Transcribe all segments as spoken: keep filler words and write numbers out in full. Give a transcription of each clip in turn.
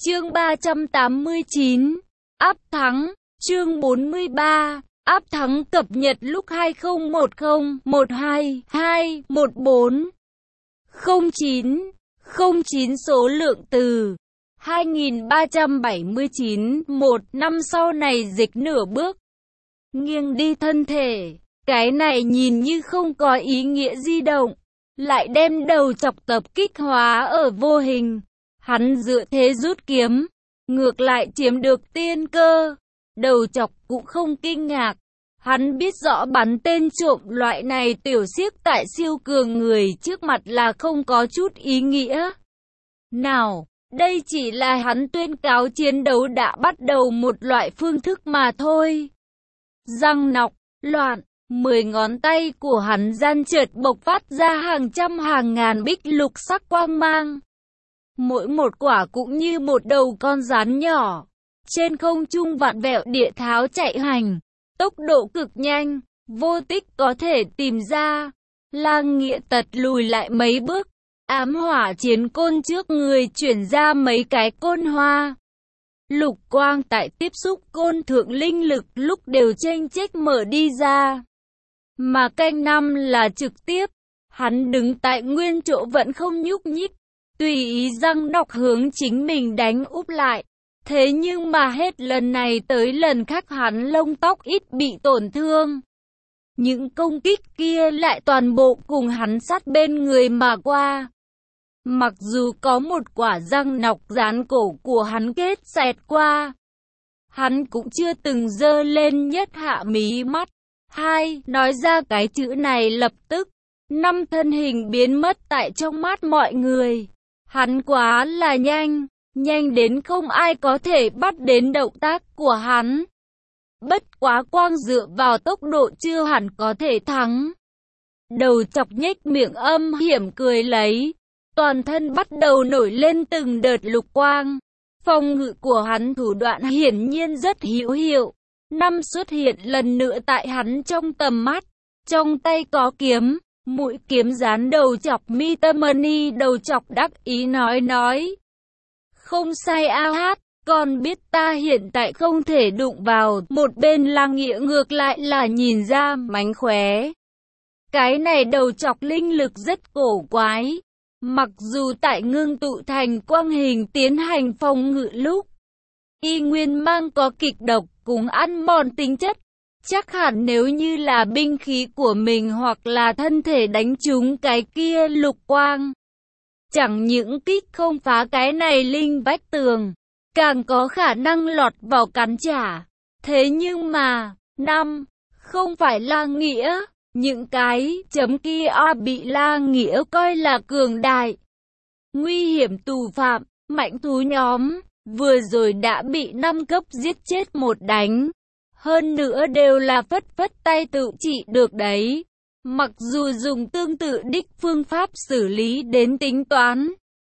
Chương ba trăm tám mươi chín, áp thắng, chương bốn mươi ba, áp thắng cập nhật lúc hai không một không, một hai, hai, một bốn, không chín, không chín số lượng từ hai nghìn ba trăm bảy mươi chín, một năm sau này dịch nửa bước, nghiêng đi thân thể, cái này nhìn như không có ý nghĩa di động, lại đem đầu chọc tập kích hóa ở vô hình. Hắn dựa thế rút kiếm, ngược lại chiếm được tiên cơ. Đầu chọc cũng không kinh ngạc. Hắn biết rõ bắn tên trộm loại này tiểu xiếc tại siêu cường người trước mặt là không có chút ý nghĩa. Nào, đây chỉ là hắn tuyên cáo chiến đấu đã bắt đầu một loại phương thức mà thôi. Răng nọc, loạn, mười ngón tay của hắn gian trượt bộc phát ra hàng trăm hàng ngàn bích lục sắc quang mang. Mỗi một quả cũng như một đầu con rắn nhỏ, trên không trung vặn vẹo địa tháo chạy hành, tốc độ cực nhanh, vô tích có thể tìm ra. Lang Nghĩa tật lùi lại mấy bước, ám hỏa chiến côn trước người chuyển ra mấy cái côn hoa. Lục quang tại tiếp xúc côn thượng linh lực lúc đều chênh chếch mở đi ra. Mà canh năm là trực tiếp, hắn đứng tại nguyên chỗ vẫn không nhúc nhích. Tùy ý răng nọc hướng chính mình đánh úp lại. Thế nhưng mà hết lần này tới lần khác hắn lông tóc ít bị tổn thương. Những công kích kia lại toàn bộ cùng hắn sát bên người mà qua. Mặc dù có một quả răng nọc dán cổ của hắn kết xẹt qua, hắn cũng chưa từng dơ lên nhất hạ mí mắt. Hai, nói ra cái chữ này lập tức, năm thân hình biến mất tại trong mắt mọi người. Hắn quá là nhanh, nhanh đến không ai có thể bắt đến động tác của hắn. Bất quá quang dựa vào tốc độ chưa hẳn có thể thắng. Đầu chọc nhếch miệng âm hiểm cười lấy, toàn thân bắt đầu nổi lên từng đợt lục quang. Phòng ngự của hắn thủ đoạn hiển nhiên rất hữu hiệu. Năm xuất hiện lần nữa tại hắn trong tầm mắt, trong tay có kiếm. Mũi kiếm dán đầu chọc mi tâm mani, đầu chọc đắc ý nói nói. Không sai a hát, con biết ta hiện tại không thể đụng vào. Một bên Lang Nghĩa ngược lại là nhìn ra mánh khóe. Cái này đầu chọc linh lực rất cổ quái. Mặc dù tại ngưng tụ thành quang hình tiến hành phòng ngự lúc, y nguyên mang có kịch độc cùng ăn mòn tính chất. Chắc hẳn nếu như là binh khí của mình hoặc là thân thể đánh trúng cái kia lục quang, chẳng những kích không phá cái này linh vách tường, càng có khả năng lọt vào cắn trả. Thế nhưng mà, năm, không phải Lang Nghĩa, những cái chấm kia bị Lang Nghĩa coi là cường đại, nguy hiểm tù phạm, mạnh thú nhóm, vừa rồi đã bị năm cấp giết chết một đánh. Hơn nữa đều là phất phất tay tự trị được đấy. Mặc dù dùng tương tự đích phương pháp xử lý đến tính toán,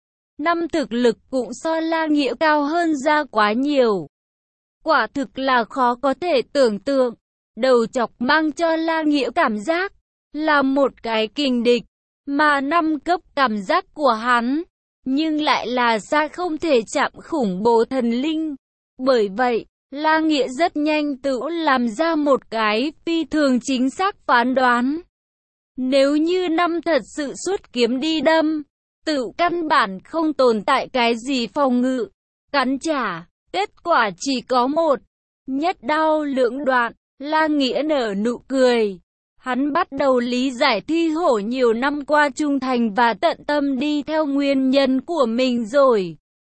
năm thực lực cũng so Lang Nghĩa cao hơn ra quá nhiều. Quả thực là khó có thể tưởng tượng. Đầu chọc mang cho Lang Nghĩa cảm giác là một cái kình địch, mà năm cấp cảm giác của hắn, nhưng lại là xa không thể chạm khủng bố thần linh. Bởi vậy, Lang Nghĩa rất nhanh tự làm ra một cái phi thường chính xác phán đoán. Nếu như năm thật sự xuất kiếm đi đâm, tự căn bản không tồn tại cái gì phòng ngự, cắn trả, kết quả chỉ có một, nhất đao lưỡng đoạn. Lang Nghĩa nở nụ cười. Hắn bắt đầu lý giải Thi Hổ nhiều năm qua trung thành và tận tâm đi theo nguyên nhân của mình rồi.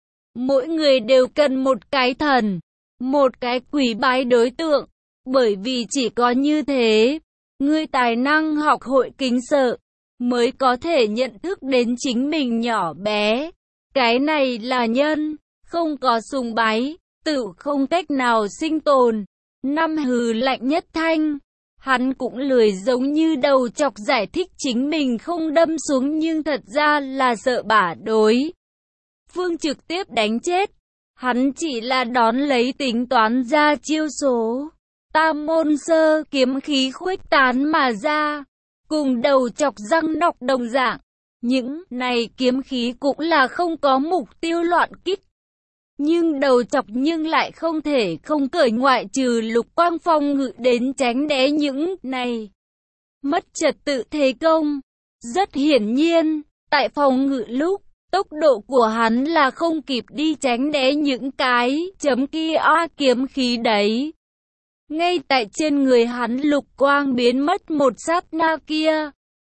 Mỗi người đều cần một cái thần, một cái quỷ bái đối tượng, bởi vì chỉ có như thế, người tài năng học hội kính sợ, mới có thể nhận thức đến chính mình nhỏ bé. Cái này là nhân, không có sùng bái, tự không cách nào sinh tồn. Năm hừ lạnh nhất thanh, hắn cũng lười giống như đầu chọc giải thích chính mình không đâm xuống nhưng thật ra là sợ bả đối phương trực tiếp đánh chết. Hắn chỉ là đón lấy tính toán ra chiêu số. Tam môn sơ kiếm khí khuếch tán mà ra, cùng đầu chọc răng nọc đồng dạng. Những này kiếm khí cũng là không có mục tiêu loạn kích. Nhưng đầu chọc nhưng lại không thể không cởi, ngoại trừ Lục Quang phòng ngự đến tránh né những này. Mất trật tự thế công. Rất hiển nhiên, tại phòng ngự lúc, tốc độ của hắn là không kịp đi tránh né những cái chấm kia a kiếm khí đấy. Ngay tại trên người hắn lục quang biến mất một sát na kia,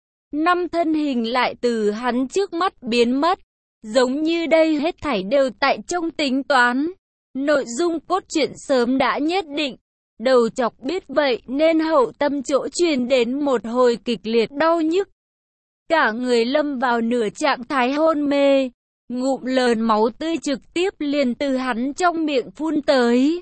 năm thân hình lại từ hắn trước mắt biến mất. Giống như đây hết thảy đều tại trong tính toán. Nội dung cốt truyện sớm đã nhất định. Đầu chọc biết vậy nên hậu tâm chỗ truyền đến một hồi kịch liệt đau nhức. Cả người lâm vào nửa trạng thái hôn mê. Ngụm lờn máu tươi trực tiếp liền từ hắn trong miệng phun tới.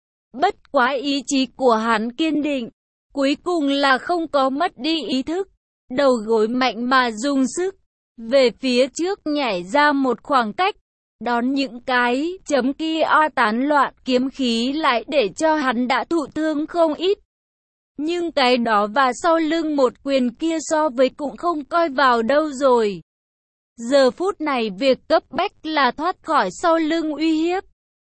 Bất quá ý chí của hắn kiên định. Cuối cùng là không có mất đi ý thức. Đầu gối mạnh mà dùng sức. Về phía trước nhảy ra một khoảng cách. Đón những cái chấm kia o tán loạn kiếm khí lại để cho hắn đã thụ thương không ít. Nhưng cái đó và sau lưng một quyền kia so với cũng không coi vào đâu rồi. Giờ phút này việc cấp bách là thoát khỏi sau lưng uy hiếp.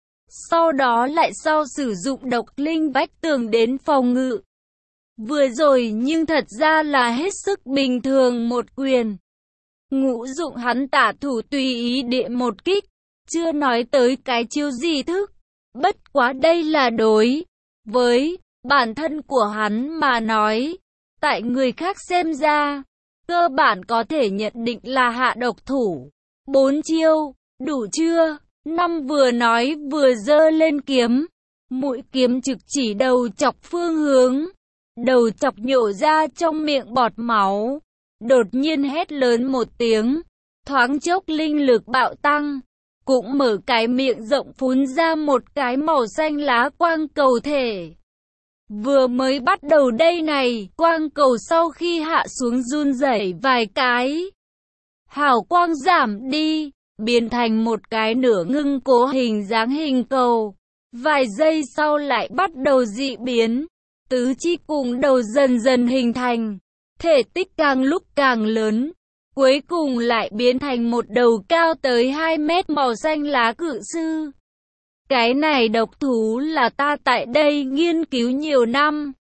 Sau đó lại sau sử dụng độc linh vách tường đến phòng ngự. Vừa rồi nhưng thật ra là hết sức bình thường một quyền. Ngũ dụng hắn tả thủ tùy ý địa một kích. Chưa nói tới cái chiêu gì thức. Bất quá đây là đối với bản thân của hắn mà nói. Tại người khác xem ra, cơ bản có thể nhận định là hạ độc thủ. Bốn chiêu, đủ chưa? Năm vừa nói vừa giơ lên kiếm. Mũi kiếm trực chỉ đầu chọc phương hướng. Đầu chọc nhổ ra trong miệng bọt máu. Đột nhiên hét lớn một tiếng. Thoáng chốc linh lực bạo tăng. Cũng mở cái miệng rộng phun ra một cái màu xanh lá quang cầu thể. Vừa mới bắt đầu đây này, quang cầu sau khi hạ xuống run rẩy vài cái. Hào quang giảm đi, biến thành một cái nửa ngưng cố hình dáng hình cầu. Vài giây sau lại bắt đầu dị biến, tứ chi cùng đầu dần dần hình thành. Thể tích càng lúc càng lớn. Cuối cùng lại biến thành một đầu cao tới hai mét màu xanh lá cự sư. Cái này độc thú là ta tại đây nghiên cứu nhiều năm.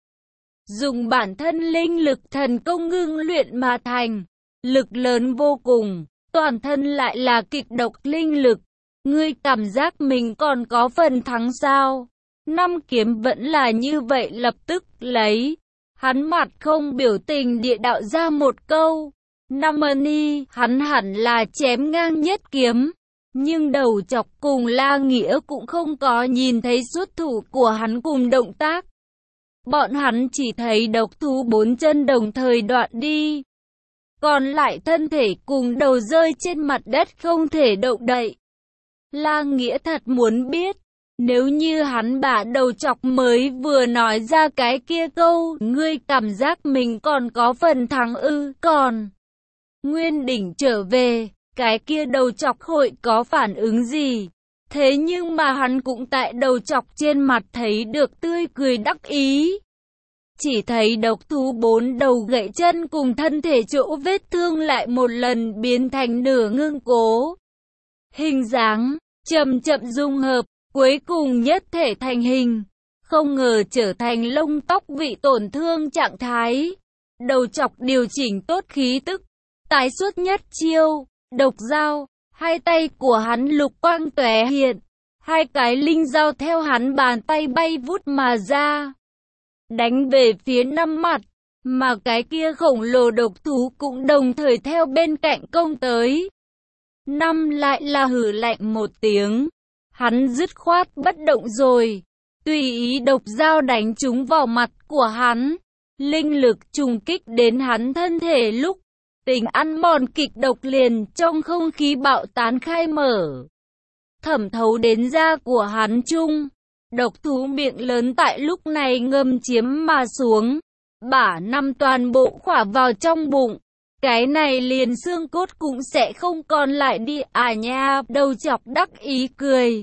Dùng bản thân linh lực thần công ngưng luyện mà thành. Lực lớn vô cùng, toàn thân lại là kịch độc linh lực. Ngươi cảm giác mình còn có phần thắng sao? Năm kiếm vẫn là như vậy, lập tức lấy. Hắn mặt không biểu tình địa đạo ra một câu. Năm Ni, hắn hẳn là chém ngang nhất kiếm. Nhưng đầu chọc cùng La Nghĩa cũng không có nhìn thấy xuất thủ của hắn cùng động tác. Bọn hắn chỉ thấy độc thú bốn chân đồng thời đoạn đi. Còn lại thân thể cùng đầu rơi trên mặt đất không thể động đậy. La Nghĩa thật muốn biết, nếu như hắn bả đầu chọc mới vừa nói ra cái kia câu, ngươi cảm giác mình còn có phần thắng ư, còn Nguyên Đỉnh trở về, cái kia đầu chọc hội có phản ứng gì? Thế nhưng mà hắn cũng tại đầu chọc trên mặt thấy được tươi cười đắc ý. Chỉ thấy độc thú bốn đầu gãy chân cùng thân thể chỗ vết thương lại một lần biến thành nửa ngưng cố. Hình dáng, chậm chậm dung hợp, cuối cùng nhất thể thành hình. Không ngờ trở thành lông tóc bị tổn thương trạng thái. Đầu chọc điều chỉnh tốt khí tức. Tái xuất nhất chiêu, độc dao, hai tay của hắn lục quang tóe hiện. Hai cái linh dao theo hắn bàn tay bay vút mà ra. Đánh về phía năm mặt, mà cái kia khổng lồ độc thú cũng đồng thời theo bên cạnh công tới. Năm lại là hử lạnh một tiếng, hắn dứt khoát bất động rồi, tùy ý độc dao đánh trúng vào mặt của hắn. Linh lực trùng kích đến hắn thân thể lúc, tình ăn mòn kịch độc liền trong không khí bạo tán khai mở, thẩm thấu đến da của hắn chung. Độc thú miệng lớn tại lúc này ngâm chiếm mà xuống, bả năm toàn bộ khỏa vào trong bụng. Cái này liền xương cốt cũng sẽ không còn lại đi à nha. Đầu chọc đắc ý cười.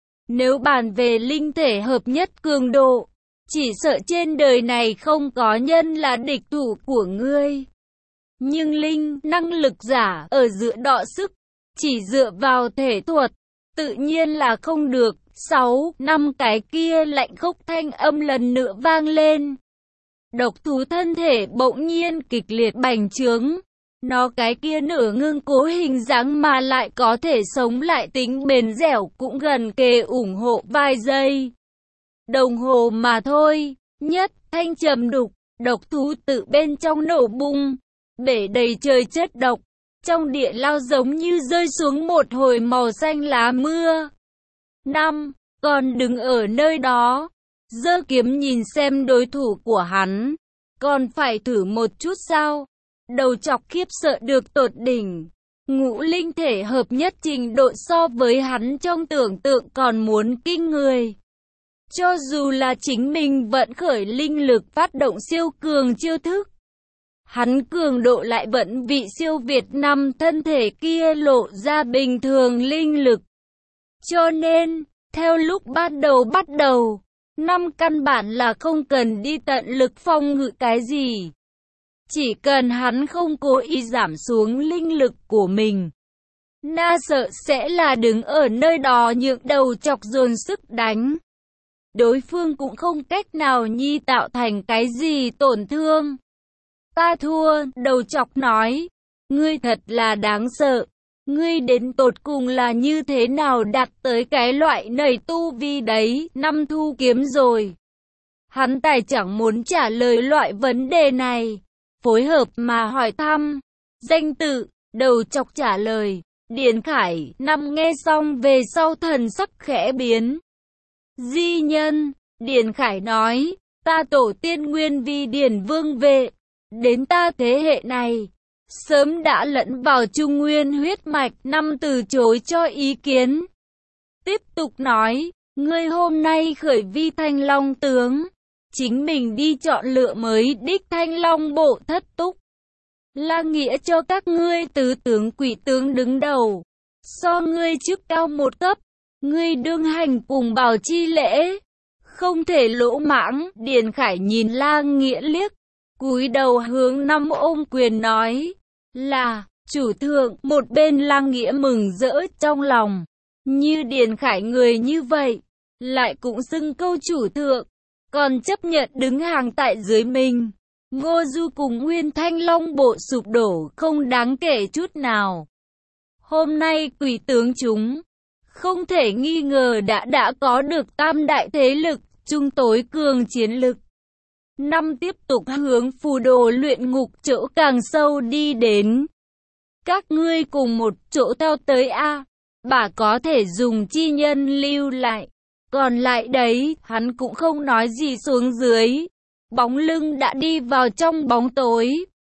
Nếu bàn về linh thể hợp nhất cường độ, chỉ sợ trên đời này không có nhân là địch thủ của ngươi. Nhưng linh năng lực giả ở giữa đọ sức, chỉ dựa vào thể thuật, Tự nhiên là không được. Sáu, năm cái kia lạnh khốc thanh âm lần nữa vang lên. Độc thú thân thể bỗng nhiên kịch liệt bành trướng. Nó cái kia nửa ngưng cố hình dáng mà lại có thể sống lại tính bền dẻo cũng gần kề ủng hộ vài giây. Đồng hồ mà thôi, nhất thanh trầm đục, độc thú tự bên trong nổ bung, bể đầy trời chất độc, trong địa lao giống như rơi xuống một hồi màu xanh lá mưa. Năm, còn đứng ở nơi đó, giơ kiếm nhìn xem đối thủ của hắn, còn phải thử một chút sao? Đầu chọc khiếp sợ được tột đỉnh, ngũ linh thể hợp nhất trình độ so với hắn trong tưởng tượng còn muốn kinh người. Cho dù là chính mình vận khởi linh lực phát động siêu cường chiêu thức, hắn cường độ lại vẫn vị siêu việt năm thân thể kia lộ ra bình thường linh lực. Cho nên, theo lúc ban đầu bắt đầu, năm căn bản là không cần đi tận lực phòng ngự cái gì. Chỉ cần hắn không cố ý giảm xuống linh lực của mình, na sợ sẽ là đứng ở nơi đó nhượng đầu chọc dồn sức đánh. Đối phương cũng không cách nào nhi tạo thành cái gì tổn thương. Ta thua, đầu chọc nói. Ngươi thật là đáng sợ. Ngươi đến tột cùng là như thế nào đạt tới cái loại nảy tu vi đấy, năm thu kiếm rồi. Hắn tài chẳng muốn trả lời loại vấn đề này. Phối hợp mà hỏi thăm. Danh tự, đầu chọc trả lời. Điền Khải, năm nghe xong về sau thần sắc khẽ biến. Di nhân, Điền Khải nói, ta tổ tiên nguyên vi Điền Vương vệ, đến ta thế hệ này, sớm đã lẫn vào Trung Nguyên huyết mạch, năm từ chối cho ý kiến. Tiếp tục nói, ngươi hôm nay khởi vi Thanh Long tướng, chính mình đi chọn lựa mới đích Thanh Long bộ thất túc. Là nghĩa cho các ngươi tứ tướng quỷ tướng đứng đầu, so ngươi trước cao một cấp. Ngươi đương hành cùng bảo chi lễ, không thể lỗ mãng. Điền Khải nhìn La Nghĩa liếc, cúi đầu hướng năm ôm quyền nói, là, chủ thượng. Một bên La Nghĩa mừng rỡ trong lòng, như Điền Khải người như vậy, lại cũng xưng câu chủ thượng, còn chấp nhận đứng hàng tại dưới mình. Ngô Du cùng Nguyên Thanh Long bộ sụp đổ không đáng kể chút nào. Hôm nay quỷ tướng chúng, không thể nghi ngờ đã đã có được tam đại thế lực, trung tối cường chiến lực. Năm tiếp tục hướng phù đồ luyện ngục chỗ càng sâu đi đến. Các ngươi cùng một chỗ theo tới A, bà có thể dùng chi nhân lưu lại. Còn lại đấy, hắn cũng không nói gì xuống dưới. Bóng lưng đã đi vào trong bóng tối.